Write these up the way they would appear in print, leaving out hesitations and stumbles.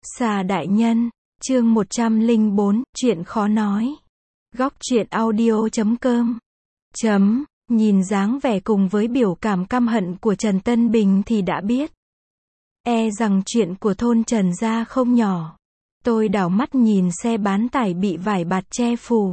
Xà đại nhân, chương 104, chuyện khó nói. Góc truyện audio.com. Nhìn dáng vẻ cùng với biểu cảm căm hận của Trần Tân Bình thì đã biết. E rằng chuyện của thôn Trần gia không nhỏ. Tôi đảo mắt nhìn xe bán tải bị vải bạt che phủ.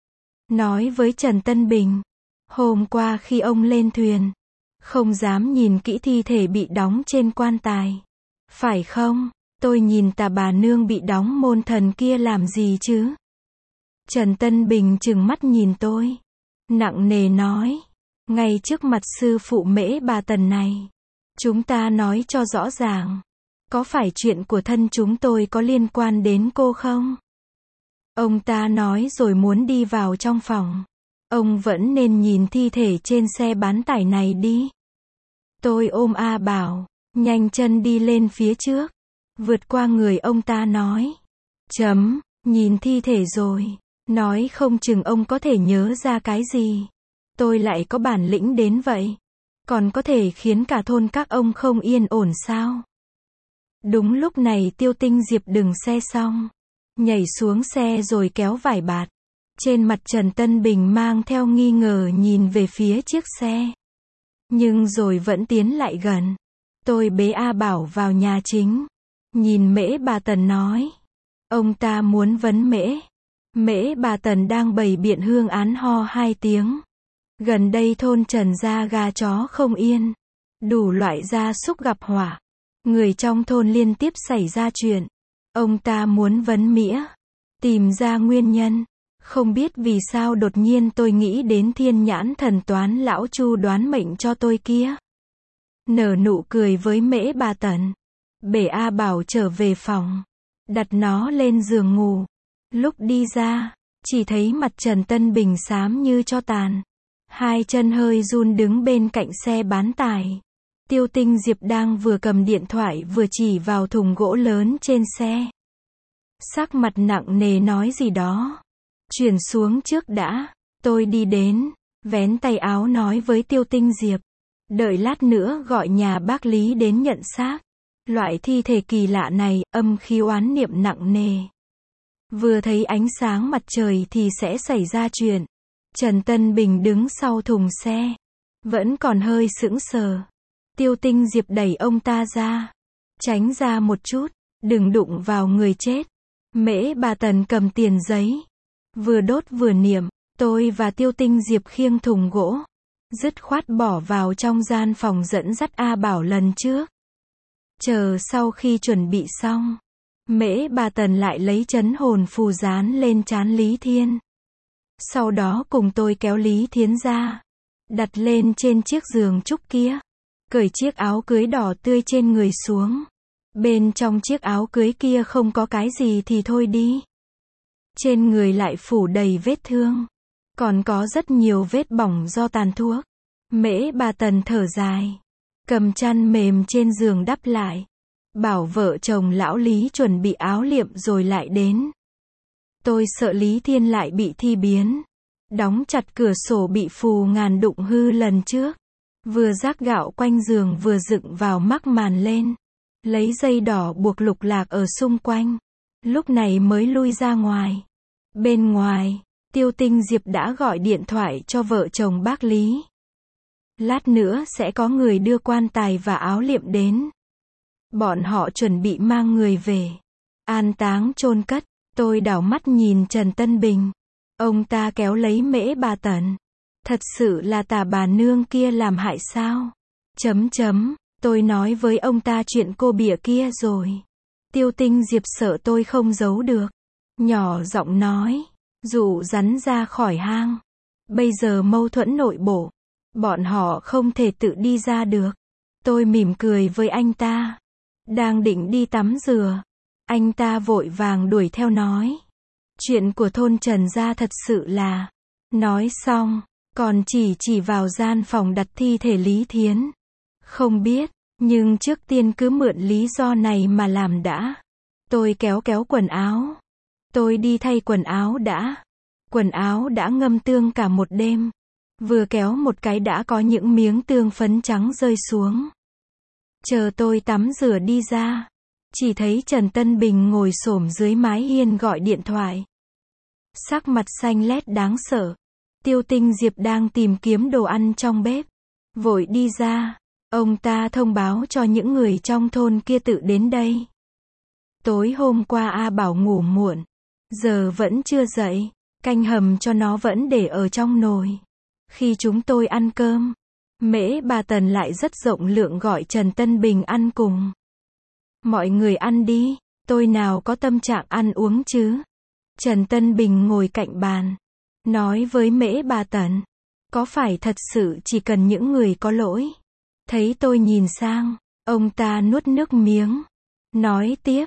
Nói với Trần Tân Bình. Hôm qua khi ông lên thuyền, không dám nhìn kỹ thi thể bị đóng trên quan tài. Phải không? Tôi nhìn tà bà nương bị đóng môn thần kia làm gì chứ? Trần Tân Bình trừng mắt nhìn tôi. Nặng nề nói. Ngay trước mặt sư phụ Mễ Bà Tần này. Chúng ta nói cho rõ ràng. Có phải chuyện của thân chúng tôi có liên quan đến cô không? Ông ta nói rồi muốn đi vào trong phòng. Ông vẫn nên nhìn thi thể trên xe bán tải này đi. Tôi ôm A Bảo, nhanh chân đi lên phía trước. Vượt qua người ông ta nói. Nhìn thi thể rồi. Nói không chừng ông có thể nhớ ra cái gì. Tôi lại có bản lĩnh đến vậy. Còn có thể khiến cả thôn các ông không yên ổn sao? Đúng lúc này Tiêu Tinh Diệp dừng xe xong. Nhảy xuống xe rồi kéo vải bạt. Trên mặt Trần Tân Bình mang theo nghi ngờ nhìn về phía chiếc xe. Nhưng rồi vẫn tiến lại gần. Tôi bế A Bảo vào nhà chính. Nhìn Mễ Bà Tần nói. Ông ta muốn vấn Mễ. Mễ Bà Tần đang bày biện hương án ho 2 tiếng. Gần đây thôn Trần gia gà chó không yên. Đủ loại gia súc gặp họa. Người trong thôn liên tiếp xảy ra chuyện. Ông ta muốn vấn Mĩa. Tìm ra nguyên nhân. Không biết vì sao đột nhiên tôi nghĩ đến thiên nhãn thần toán lão Chu đoán mệnh cho tôi kia. Nở nụ cười với Mễ Bà Tần. Bể A Bảo trở về phòng. Đặt nó lên giường ngủ. Lúc đi ra, chỉ thấy mặt Trần Tân Bình xám như tro tàn. Hai chân hơi run đứng bên cạnh xe bán tải. Tiêu Tinh Diệp đang vừa cầm điện thoại vừa chỉ vào thùng gỗ lớn trên xe. Sắc mặt nặng nề nói gì đó. Chuyển xuống trước đã. Tôi đi đến, vén tay áo nói với Tiêu Tinh Diệp. Đợi lát nữa gọi nhà bác Lý đến nhận xác. Loại thi thể kỳ lạ này, âm khí oán niệm nặng nề. Vừa thấy ánh sáng mặt trời thì sẽ xảy ra chuyện. Trần Tân Bình đứng sau thùng xe. Vẫn còn hơi sững sờ. Tiêu Tinh Diệp đẩy ông ta ra. Tránh ra một chút, đừng đụng vào người chết. Mễ Bà Tần cầm tiền giấy. Vừa đốt vừa niệm. Tôi và Tiêu Tinh Diệp khiêng thùng gỗ. Dứt khoát bỏ vào trong gian phòng dẫn dắt A Bảo lần trước. Chờ sau khi chuẩn bị xong. Mễ Bà Tần lại lấy trấn hồn phù dán lên trán Lý Thiên. Sau đó cùng tôi kéo Lý Thiến ra. Đặt lên trên chiếc giường trúc kia. Cởi chiếc áo cưới đỏ tươi trên người xuống. Bên trong chiếc áo cưới kia không có cái gì thì thôi đi. Trên người lại phủ đầy vết thương. Còn có rất nhiều vết bỏng do tàn thuốc. Mễ Bà Tần thở dài. Cầm chăn mềm trên giường đắp lại. Bảo vợ chồng lão Lý chuẩn bị áo liệm rồi lại đến. Tôi sợ Lý Thiên lại bị thi biến. Đóng chặt cửa sổ bị phù ngàn đụng hư lần trước. Vừa rác gạo quanh giường vừa dựng vào mắc màn lên. Lấy dây đỏ buộc lục lạc ở xung quanh. Lúc này mới lui ra ngoài. Bên ngoài, Tiêu Tinh Diệp đã gọi điện thoại cho vợ chồng bác Lý. Lát nữa sẽ có người đưa quan tài và áo liệm đến. Bọn họ chuẩn bị mang người về. An táng chôn cất. Tôi đảo mắt nhìn Trần Tân Bình. Ông ta kéo lấy Mễ Bà Tần. Thật sự là tà bà nương kia làm hại sao? Tôi nói với ông ta chuyện cô bịa kia rồi. Tiêu Tinh Diệp sợ tôi không giấu được. Nhỏ giọng nói. Dụ rắn ra khỏi hang. Bây giờ mâu thuẫn nội bộ. Bọn họ không thể tự đi ra được. Tôi mỉm cười với anh ta. Đang định đi tắm rửa. Anh ta vội vàng đuổi theo nói. Chuyện của thôn Trần gia thật sự là. Nói xong, còn chỉ vào gian phòng đặt thi thể Lý Thiến. Không biết, nhưng trước tiên cứ mượn lý do này mà làm đã. Tôi kéo quần áo. Tôi đi thay quần áo đã. Quần áo đã ngâm tương cả một đêm. Vừa kéo một cái đã có những miếng tương phấn trắng rơi xuống. Chờ tôi tắm rửa đi ra. chỉ thấy Trần Tân Bình ngồi xổm dưới mái hiên gọi điện thoại. Sắc mặt xanh lét đáng sợ. Tiêu Tinh Diệp đang tìm kiếm đồ ăn trong bếp. Vội đi ra. Ông ta thông báo cho những người trong thôn kia tự đến đây. Tối hôm qua A Bảo ngủ muộn. Giờ vẫn chưa dậy. Canh hầm cho nó vẫn để ở trong nồi. Khi chúng tôi ăn cơm, Mễ bà Tần lại rất rộng lượng gọi Trần Tân Bình ăn cùng. Mọi người ăn đi, tôi nào có tâm trạng ăn uống chứ. Trần Tân Bình ngồi cạnh bàn, nói với Mễ bà Tần, có phải thật sự chỉ cần những người có lỗi? Thấy tôi nhìn sang, ông ta nuốt nước miếng, nói tiếp,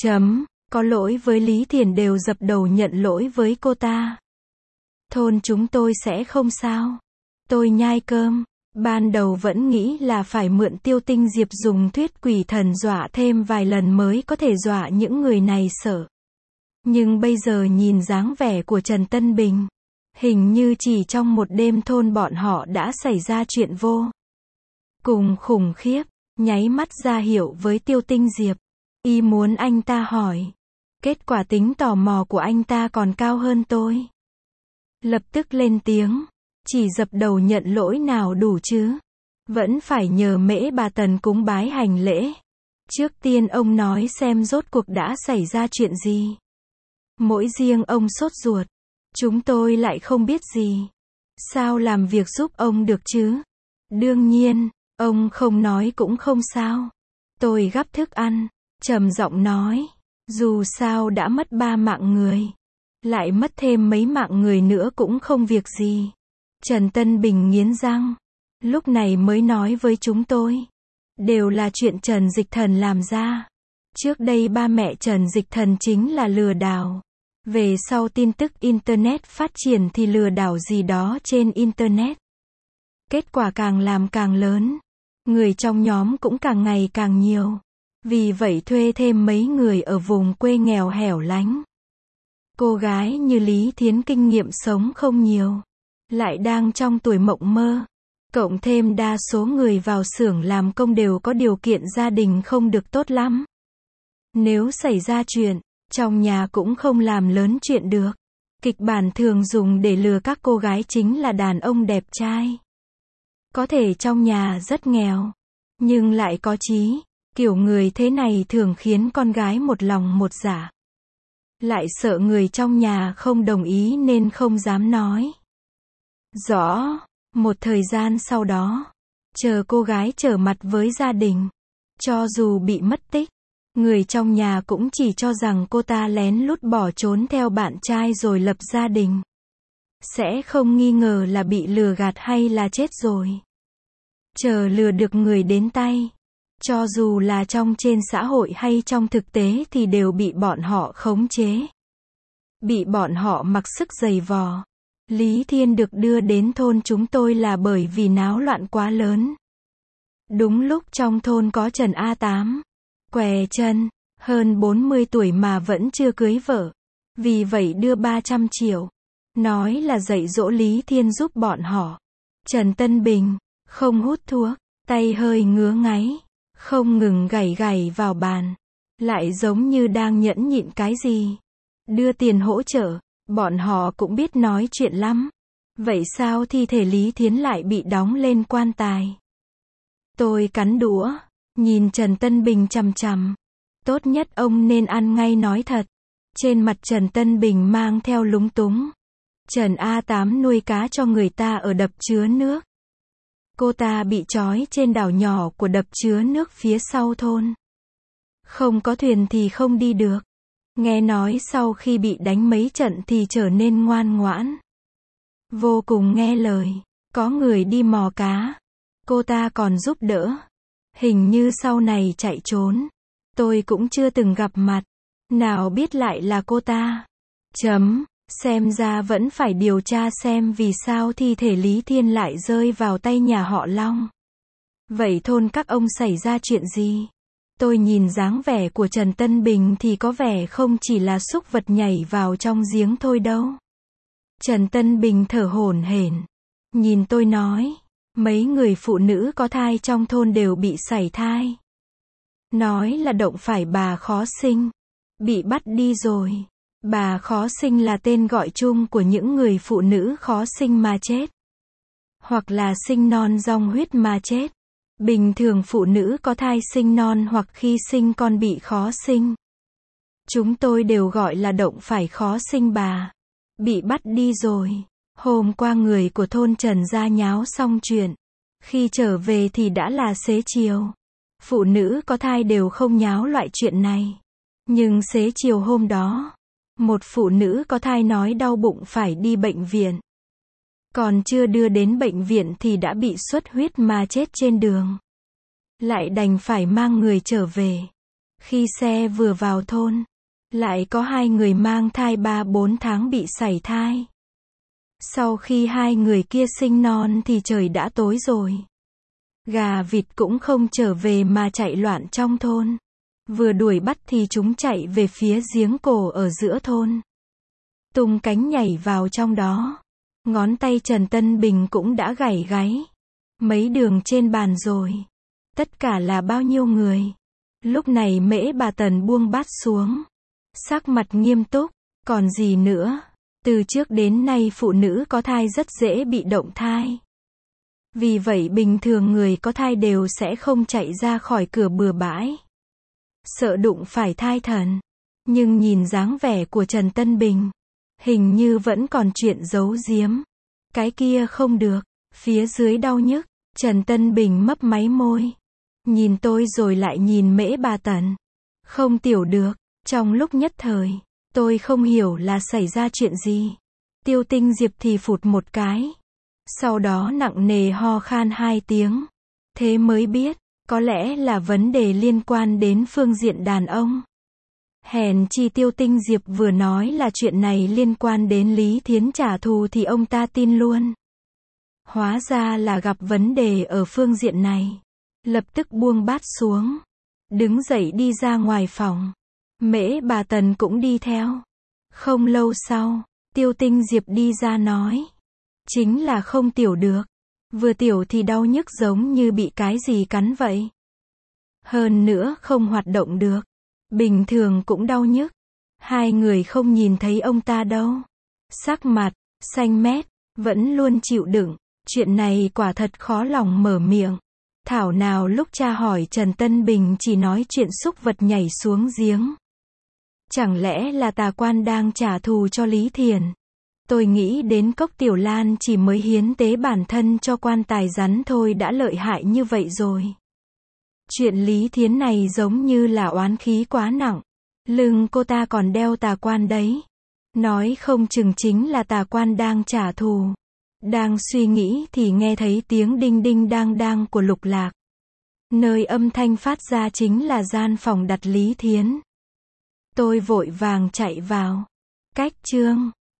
có lỗi với Lý Thiền đều dập đầu nhận lỗi với cô ta. Thôn chúng tôi sẽ không sao. Tôi nhai cơm, ban đầu vẫn nghĩ là phải mượn Tiêu Tinh Diệp dùng thuyết quỷ thần dọa thêm vài lần mới có thể dọa những người này sợ. Nhưng bây giờ nhìn dáng vẻ của Trần Tân Bình, hình như chỉ trong một đêm thôn bọn họ đã xảy ra chuyện vô cùng khủng khiếp, nháy mắt ra hiệu với Tiêu Tinh Diệp, y muốn anh ta hỏi. Kết quả tính tò mò của anh ta còn cao hơn tôi. Lập tức lên tiếng, chỉ dập đầu nhận lỗi nào đủ chứ? Vẫn phải nhờ Mễ bà Tần cúng bái hành lễ. Trước tiên ông nói xem rốt cuộc đã xảy ra chuyện gì. Mỗi riêng ông sốt ruột, chúng tôi lại không biết gì. Sao làm việc giúp ông được chứ? Đương nhiên, ông không nói cũng không sao. Tôi gắp thức ăn, trầm giọng nói, dù sao đã mất 3 mạng người, lại mất thêm mấy mạng người nữa cũng không việc gì. Trần Tân Bình nghiến răng, lúc này mới nói với chúng tôi, đều là chuyện Trần Dịch Thần làm ra. Trước đây ba mẹ Trần Dịch Thần chính là lừa đảo. Về sau tin tức Internet phát triển thì lừa đảo gì đó trên Internet. Kết quả càng làm càng lớn. Người trong nhóm cũng càng ngày càng nhiều. Vì vậy thuê thêm mấy người ở vùng quê nghèo hẻo lánh. Cô gái như Lý Thiến kinh nghiệm sống không nhiều. Lại đang trong tuổi mộng mơ. Cộng thêm đa số người vào xưởng làm công đều có điều kiện gia đình không được tốt lắm. Nếu xảy ra chuyện, trong nhà cũng không làm lớn chuyện được. Kịch bản thường dùng để lừa các cô gái chính là đàn ông đẹp trai. Có thể trong nhà rất nghèo, nhưng lại có chí. Kiểu người thế này thường khiến con gái một lòng một dạ. Lại sợ người trong nhà không đồng ý nên không dám nói. Rõ, một thời gian sau đó, chờ cô gái trở mặt với gia đình. Cho dù bị mất tích, người trong nhà cũng chỉ cho rằng cô ta lén lút bỏ trốn theo bạn trai rồi lập gia đình. Sẽ không nghi ngờ là bị lừa gạt hay là chết rồi. Chờ lừa được người đến tay. Cho dù là trong trên xã hội hay trong thực tế thì đều bị bọn họ khống chế. Bị bọn họ mặc sức giày vò. Lý Thiên được đưa đến thôn chúng tôi là bởi vì náo loạn quá lớn. Đúng lúc trong thôn có Trần A8. Què chân, hơn 40 tuổi mà vẫn chưa cưới vợ. Vì vậy đưa 300 triệu. Nói là dạy dỗ Lý Thiên giúp bọn họ. Trần Tân Bình, không hút thuốc, tay hơi ngứa ngáy. Không ngừng gảy gảy vào bàn. Lại giống như đang nhẫn nhịn cái gì. Đưa tiền hỗ trợ. Bọn họ cũng biết nói chuyện lắm. Vậy sao thi thể Lý Thiến lại bị đóng lên quan tài? Tôi cắn đũa. Nhìn Trần Tân Bình chằm chằm. Tốt nhất ông nên ăn ngay nói thật. Trên mặt Trần Tân Bình mang theo lúng túng. Trần A8 nuôi cá cho người ta ở đập chứa nước. Cô ta bị trói trên đảo nhỏ của đập chứa nước phía sau thôn. Không có thuyền thì không đi được. Nghe nói sau khi bị đánh mấy trận thì trở nên ngoan ngoãn. Vô cùng nghe lời. Có người đi mò cá. Cô ta còn giúp đỡ. Hình như sau này chạy trốn. Tôi cũng chưa từng gặp mặt. Nào biết lại là cô ta. Xem ra vẫn phải điều tra xem vì sao thi thể Lý Thiên lại rơi vào tay nhà họ Long. Vậy thôn các ông xảy ra chuyện gì? Tôi nhìn dáng vẻ của Trần Tân Bình thì có vẻ không chỉ là súc vật nhảy vào trong giếng thôi đâu. Trần Tân Bình thở hổn hển. Nhìn tôi nói, mấy người phụ nữ có thai trong thôn đều bị sảy thai. nói là động phải bà khó sinh, bị bắt đi rồi. Bà khó sinh là tên gọi chung của những người phụ nữ khó sinh mà chết, hoặc là sinh non dòng huyết mà chết. Bình thường phụ nữ có thai sinh non hoặc khi sinh con bị khó sinh, chúng tôi đều gọi là động phải khó sinh bà. Bị bắt đi rồi. Hôm qua người của thôn Trần ra nháo xong chuyện. Khi trở về thì đã là xế chiều. Phụ nữ có thai đều không nháo loại chuyện này. Nhưng xế chiều hôm đó, một phụ nữ có thai nói đau bụng phải đi bệnh viện. Còn chưa đưa đến bệnh viện thì đã bị xuất huyết mà chết trên đường. Lại đành phải mang người trở về. Khi xe vừa vào thôn, lại có 2 người mang thai 3-4 tháng bị sảy thai. Sau khi 2 người kia sinh non thì trời đã tối rồi. Gà vịt cũng không trở về mà chạy loạn trong thôn. Vừa đuổi bắt thì chúng chạy về phía giếng cổ ở giữa thôn. Tung cánh nhảy vào trong đó. Ngón tay Trần Tân Bình cũng đã gảy gáy. Mấy đường trên bàn rồi. Tất cả là bao nhiêu người? Lúc này Mễ bà Tần buông bát xuống. Sắc mặt nghiêm túc. Còn gì nữa? Từ trước đến nay phụ nữ có thai rất dễ bị động thai. Vì vậy bình thường người có thai đều sẽ không chạy ra khỏi cửa bừa bãi. Sợ đụng phải thai thần. Nhưng nhìn dáng vẻ của Trần Tân Bình, hình như vẫn còn chuyện giấu giếm. Cái kia không được. Phía dưới đau nhức. Trần Tân Bình mấp máy môi. Nhìn tôi rồi lại nhìn Mễ bà Tần. Không tiểu được. Trong lúc nhất thời, tôi không hiểu là xảy ra chuyện gì. Tiêu Tinh Diệp thì phụt một cái. Sau đó nặng nề ho khan 2 tiếng. Thế mới biết, có lẽ là vấn đề liên quan đến phương diện đàn ông. Hèn chi Tiêu Tinh Diệp vừa nói là chuyện này liên quan đến Lý Thiến trả thù thì ông ta tin luôn. Hóa ra là gặp vấn đề ở phương diện này. Lập tức buông bát xuống. Đứng dậy đi ra ngoài phòng. Mễ bà Tần cũng đi theo. Không lâu sau, Tiêu Tinh Diệp đi ra nói. Chính là không tiểu được. Vừa tiểu thì đau nhức giống như bị cái gì cắn vậy. Hơn nữa không hoạt động được. Bình thường cũng đau nhức. 2 người không nhìn thấy ông ta đâu. Sắc mặt, xanh mét, vẫn luôn chịu đựng. Chuyện này quả thật khó lòng mở miệng. Thảo nào lúc cha hỏi Trần Tân Bình chỉ nói chuyện xúc vật nhảy xuống giếng. Chẳng lẽ là Tà Quan đang trả thù cho Lý Thiền? Tôi nghĩ đến Cốc Tiểu Lan chỉ mới hiến tế bản thân cho quan tài rắn thôi đã lợi hại như vậy rồi. Chuyện Lý Thiến này giống như là oán khí quá nặng. Lưng cô ta còn đeo Tà Quan đấy. Nói không chừng chính là Tà Quan đang trả thù. Đang suy nghĩ thì nghe thấy tiếng đinh đinh đang đang của Lục Lạc. Nơi âm thanh phát ra chính là gian phòng đặt Lý Thiến. Tôi vội vàng chạy vào. Cách chương